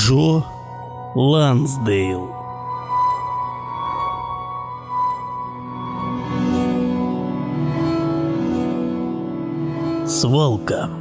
Джо Лансдейл. Свалка.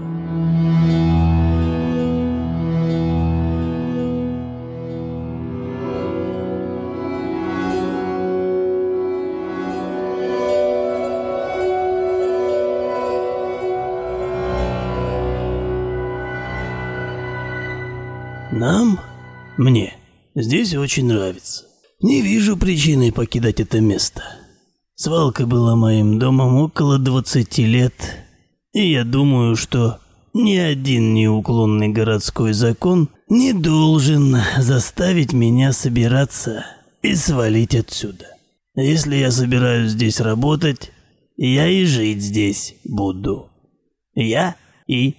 Мне здесь очень нравится. Не вижу причины покидать это место. Свалка была моим домом около 20 лет, и я думаю, что ни один неуклонный городской закон не должен заставить меня собираться и свалить отсюда. Если я собираюсь здесь работать, я и жить здесь буду. Я и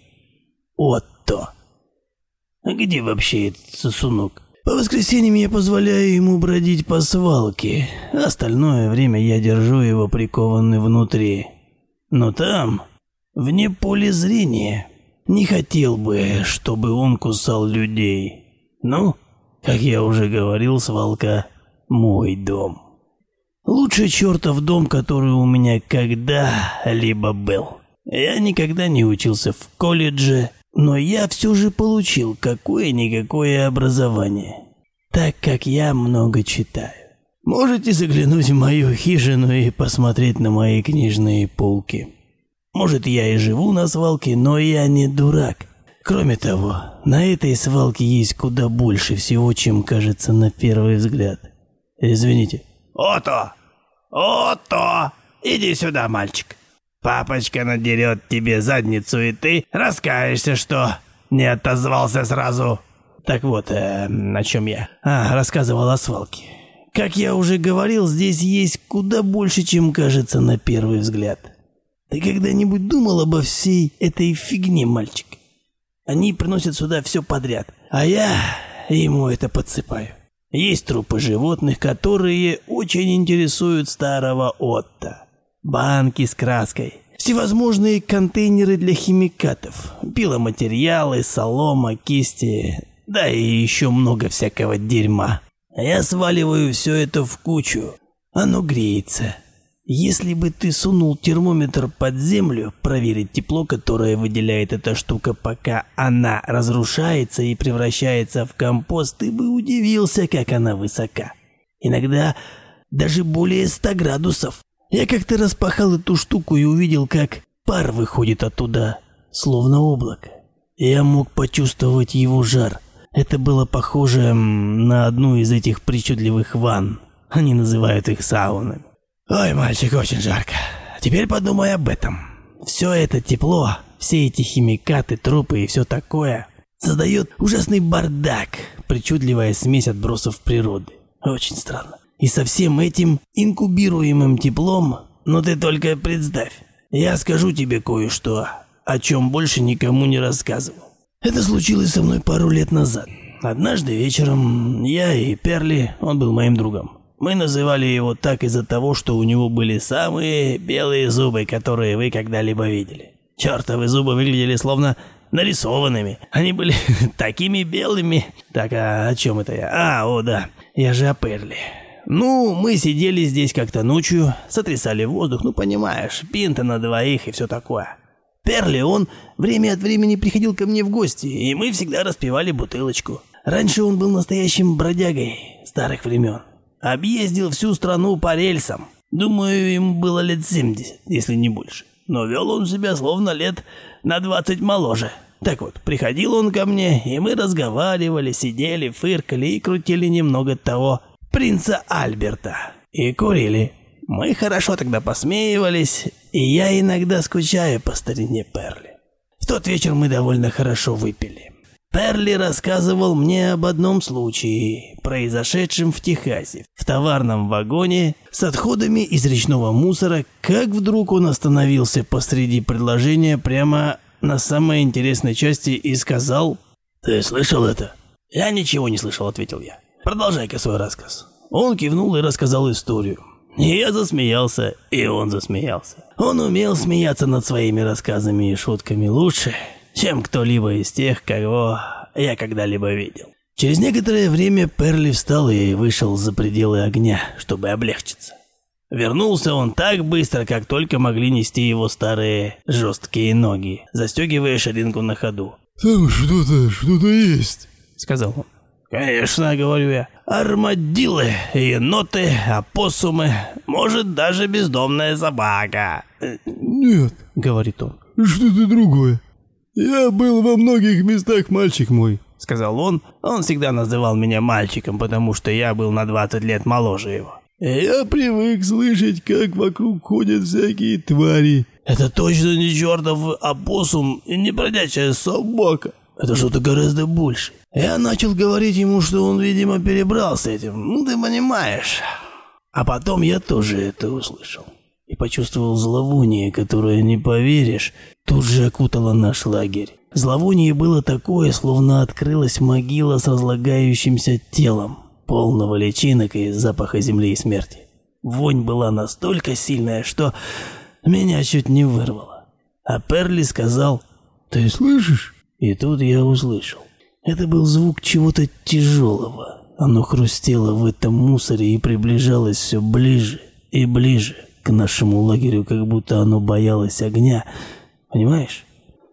Отто. А где вообще этот сосунок? По воскресеньям я позволяю ему бродить по свалке. Остальное время я держу его прикованным внутри. Но там, вне поля зрения, не хотел бы, чтобы он кусал людей. Ну, как я уже говорил, свалка – мой дом. Лучший чертов дом, который у меня когда-либо был. Я никогда не учился в колледже, но я все же получил какое-никакое образование, так как я много читаю. Можете заглянуть в мою хижину и посмотреть на мои книжные полки. Может, я и живу на свалке, но я не дурак. Кроме того, на этой свалке есть куда больше всего, чем кажется на первый взгляд. Извините. Отто! Отто! Иди сюда, мальчик. Папочка надерет тебе задницу, и ты раскаешься, что не отозвался сразу. Так вот, о чем я? Рассказывал о свалке. Как я уже говорил, здесь есть куда больше, чем кажется на первый взгляд. Ты когда-нибудь думал обо всей этой фигне, мальчик? Они приносят сюда все подряд, а я ему это подсыпаю. Есть трупы животных, которые очень интересуют старого Отто. Банки с краской, всевозможные контейнеры для химикатов, пиломатериалы, солома, кисти, да и еще много всякого дерьма. Я сваливаю все это в кучу, оно греется. Если бы ты сунул термометр под землю, проверить тепло, которое выделяет эта штука, пока она разрушается и превращается в компост, ты бы удивился, как она высока. Иногда даже более 100 градусов. Я как-то распахал эту штуку и увидел, как пар выходит оттуда, словно облако. Я мог почувствовать его жар. Это было похоже на одну из этих причудливых ванн. Они называют их саунами. Ой, мальчик, очень жарко. Теперь подумай об этом. Все это тепло, все эти химикаты, трупы и все такое создает ужасный бардак, причудливая смесь отбросов природы. Очень странно. И со всем этим инкубируемым теплом, ну ты только представь, я скажу тебе кое-что, о чем больше никому не рассказывал. Это случилось со мной пару лет назад. Однажды вечером я и Перли, он был моим другом. Мы называли его так из-за того, что у него были самые белые зубы, которые вы когда-либо видели. Чертовы зубы выглядели словно нарисованными. Они были такими белыми. Так, а о чем это я? О да, я же о Перли. Ну, мы сидели здесь как-то ночью, сотрясали воздух, ну понимаешь, пинта на двоих и все такое. Перли, он время от времени приходил ко мне в гости, и мы всегда распивали бутылочку. Раньше он был настоящим бродягой старых времен. Объездил всю страну по рельсам. Думаю, ему было лет 70, если не больше. Но вел он себя словно лет на 20 моложе. Так вот, приходил он ко мне, и мы разговаривали, сидели, фыркали и крутили немного того принца Альберта. И курили. Мы хорошо тогда посмеивались, и я иногда скучаю по старине Перли. В тот вечер мы довольно хорошо выпили. Перли рассказывал мне об одном случае, произошедшем в Техасе, в товарном вагоне с отходами из речного мусора, как вдруг он остановился посреди предложения прямо на самой интересной части и сказал: «Ты слышал это?» «Я ничего не слышал», — ответил я. «Продолжай-ка свой рассказ». Он кивнул и рассказал историю. И я засмеялся, и он засмеялся. Он умел смеяться над своими рассказами и шутками лучше, чем кто-либо из тех, кого я когда-либо видел. Через некоторое время Перли встал и вышел за пределы огня, чтобы облегчиться. Вернулся он так быстро, как только могли нести его старые жесткие ноги, застегивая ширинку на ходу. «Там что-то есть», — сказал он. «Конечно, — говорю я, — армадиллы, еноты, опоссумы, может, даже бездомная собака». «Нет, — говорит он, — что-то другое. Я был во многих местах, мальчик мой», — сказал он. Он всегда называл меня мальчиком, потому что я был на 20 лет моложе его. «Я привык слышать, как вокруг ходят всякие твари». «Это точно не чертов опоссум и не бродячая собака. Это что-то гораздо больше». Я начал говорить ему, что он, видимо, перебрал с этим. Ну, ты понимаешь. А потом я тоже это услышал. И почувствовал зловоние, которое, не поверишь, тут же окутало наш лагерь. Зловоние было такое, словно открылась могила с разлагающимся телом, полного личинок и запаха земли и смерти. Вонь была настолько сильная, что меня чуть не вырвало. А Перли сказал: «Ты слышишь?» И тут я услышал. Это был звук чего-то тяжелого. Оно хрустело в этом мусоре и приближалось все ближе и ближе к нашему лагерю, как будто оно боялось огня. Понимаешь?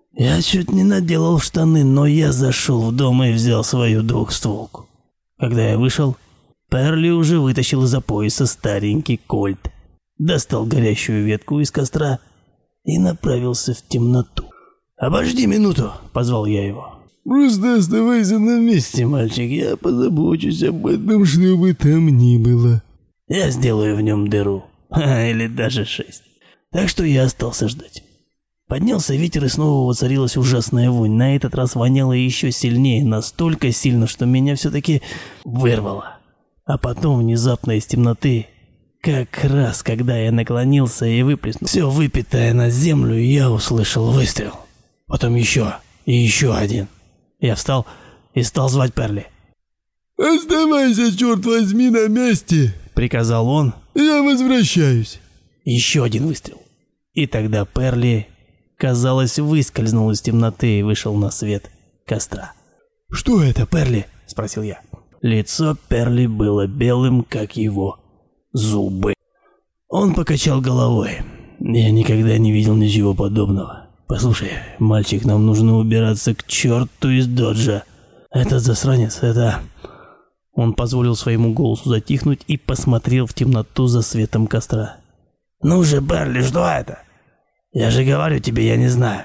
Я чуть не наделал штаны, но я зашел в дом и взял свою двухстволку. Когда я вышел, Перли уже вытащил из-за пояса старенький кольт, достал горящую ветку из костра и направился в темноту. «Обожди минуту!» — позвал я его. «Просто оставайся на месте, мальчик, я позабочусь об этом, что бы там ни было». Я сделаю в нем дыру, или даже 6. Так что я остался ждать. Поднялся ветер, и снова воцарилась ужасная вонь. На этот раз воняло еще сильнее, настолько сильно, что меня все-таки вырвало. А потом внезапно из темноты, как раз когда я наклонился и выплеснул все выпитое на землю, я услышал выстрел. Потом еще и еще один. Я встал и стал звать Перли. «Оставайся, черт возьми, на месте!» — приказал он. «Я возвращаюсь!» Еще один выстрел. И тогда Перли, казалось, выскользнул из темноты и вышел на свет костра. «Что это, Перли?» — спросил я. Лицо Перли было белым, как его зубы. Он покачал головой. «Я никогда не видел ничего подобного. Послушай, мальчик, нам нужно убираться к черту из доджа. Этот засранец, это...» Он позволил своему голосу затихнуть и посмотрел в темноту за светом костра. «Ну же, Перли, что это? Я же говорю тебе, я не знаю».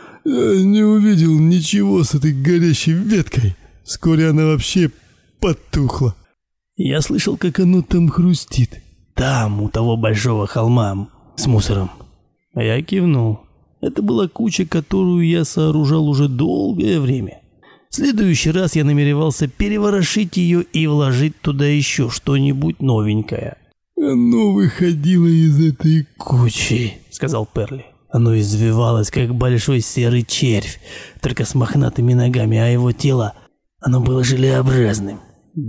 «Я не увидел ничего с этой горящей веткой. Вскоре она вообще потухла». Я слышал, как оно там хрустит. Там, у того большого холма с мусором. Я кивнул. Это была куча, которую я сооружал уже долгое время. В следующий раз я намеревался переворошить ее и вложить туда еще что-нибудь новенькое. «Оно выходило из этой кучи», — сказал Перли. Оно извивалось, как большой серый червь, только с мохнатыми ногами, а его тело, оно было желеобразным.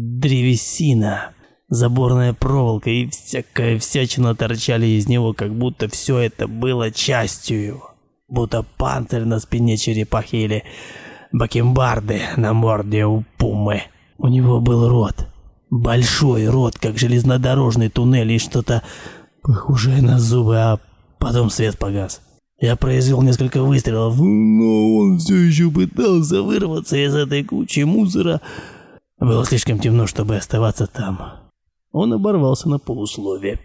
Древесина, заборная проволока и всякая всячина торчали из него, как будто все это было частью его. Будто панцирь на спине черепахи или бакенбарды на морде у пумы. У него был рот. Большой рот, как железнодорожный туннель, и что-то похожее на зубы, а потом свет погас. Я произвел несколько выстрелов, но он все еще пытался вырваться из этой кучи мусора. Было слишком темно, чтобы оставаться там. Он оборвался на полусловие.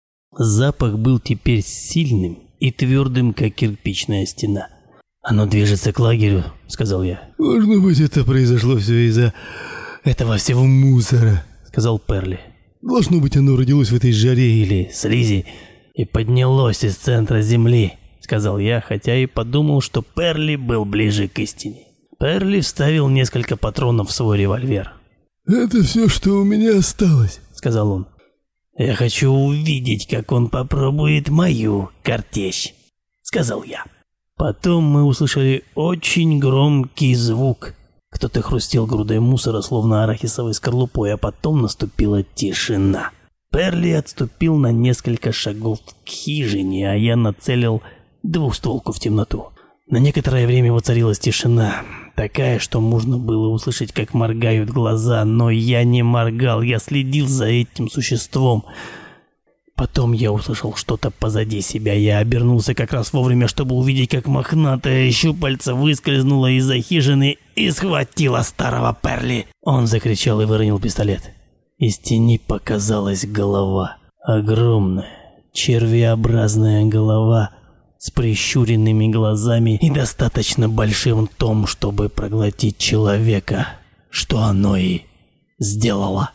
Запах был теперь сильным и твердым, как кирпичная стена. «Оно движется к лагерю», — сказал я. «Должно быть, это произошло все из-за этого всего мусора», — сказал Перли. «Должно быть, оно родилось в этой жаре или слизи и поднялось из центра земли», — сказал я, хотя и подумал, что Перли был ближе к истине. Перли вставил несколько патронов в свой револьвер. «Это все, что у меня осталось», — сказал он. «Я хочу увидеть, как он попробует мою картечь», — сказал я. Потом мы услышали очень громкий звук. Кто-то хрустел грудой мусора, словно арахисовой скорлупой, а потом наступила тишина. Перли отступил на несколько шагов к хижине, а я нацелил двухстволку в темноту. На некоторое время воцарилась тишина. такая, что можно было услышать, как моргают глаза, но я не моргал, я следил за этим существом. Потом я услышал что-то позади себя, я обернулся как раз вовремя, чтобы увидеть, как мохнатое щупальце выскользнуло из-за хижины и схватило старого Перли. Он закричал и выронил пистолет. Из тени показалась голова, огромная, червеобразная голова с прищуренными глазами и достаточно большим ртом, чтобы проглотить человека, что оно и сделало.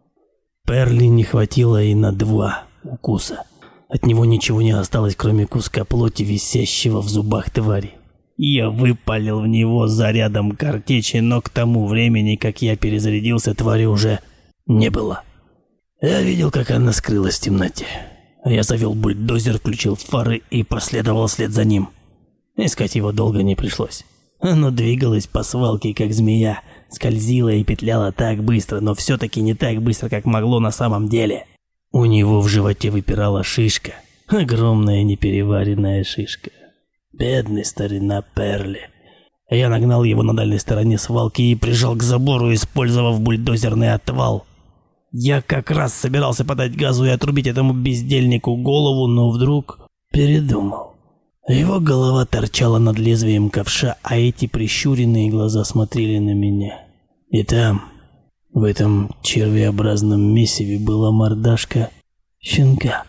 Перли не хватило и на 2 укуса. От него ничего не осталось, кроме куска плоти, висящего в зубах твари. Я выпалил в него зарядом картечи, но к тому времени, как я перезарядился, твари уже не было. Я видел, как она скрылась в темноте. Я завел бульдозер, включил фары и последовал вслед за ним. Искать его долго не пришлось. Оно двигалось по свалке, как змея, скользило и петляло так быстро, но все-таки не так быстро, как могло на самом деле. У него в животе выпирала шишка, огромная непереваренная шишка. Бедный старина Перли. Я нагнал его на дальней стороне свалки и прижал к забору, использовав бульдозерный отвал. Я как раз собирался подать газу и отрубить этому бездельнику голову, но вдруг передумал. Его голова торчала над лезвием ковша, а эти прищуренные глаза смотрели на меня. И там, в этом червеобразном месиве, была мордашка щенка.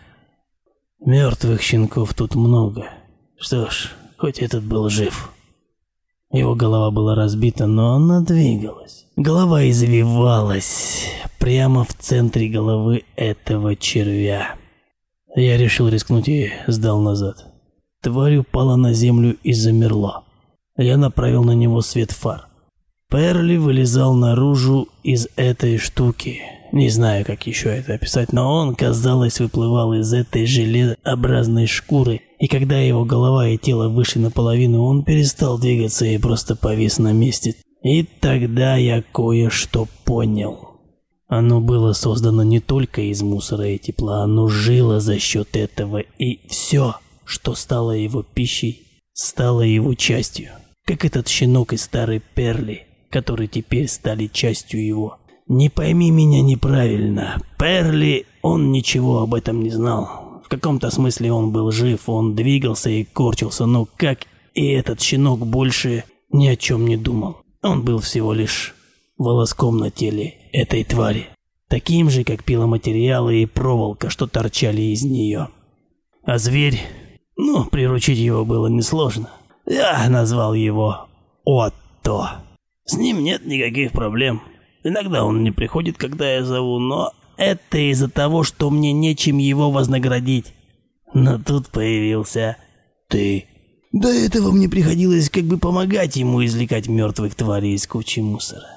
Мертвых щенков тут много. Что ж, хоть этот был жив. Его голова была разбита, но она двигалась. Голова извивалась прямо в центре головы этого червя. Я решил рискнуть и сдал назад. Тварь упала на землю и замерла. Я направил на него свет фар. Перли вылезал наружу из этой штуки. Не знаю, как еще это описать, но он, казалось, выплывал из этой желеобразной шкуры, и когда его голова и тело вышли наполовину, он перестал двигаться и просто повис на месте. И тогда я кое-что понял. Оно было создано не только из мусора и тепла, оно жило за счет этого, и все, что стало его пищей, стало его частью. Как этот щенок из старой Перли, которые теперь стали частью его. Не пойми меня неправильно, Перли, он ничего об этом не знал. В каком-то смысле он был жив, он двигался и корчился, но как и этот щенок больше ни о чем не думал. Он был всего лишь волоском на теле этой твари, таким же, как пиломатериалы и проволока, что торчали из нее. А зверь, приручить его было несложно. Я назвал его Отто. С ним нет никаких проблем. Иногда он не приходит, когда я зову, но это из-за того, что мне нечем его вознаградить. Но тут появился ты. До этого мне приходилось как бы помогать ему извлекать мертвых тварей из кучи мусора.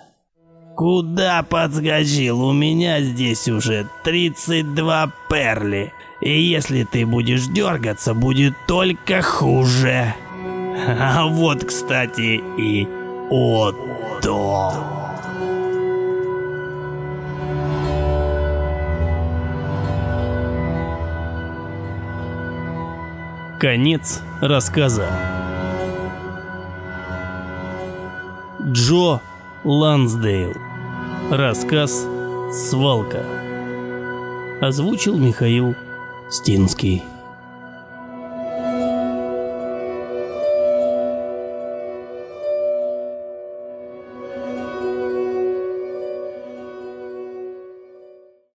Куда подскочил? У меня здесь уже 32 Перли. И если ты будешь дергаться, будет только хуже. А вот, кстати, и Отто. Конец рассказа. Джо Лансдейл. Рассказ «Свалка». Озвучил Михаил Стинский.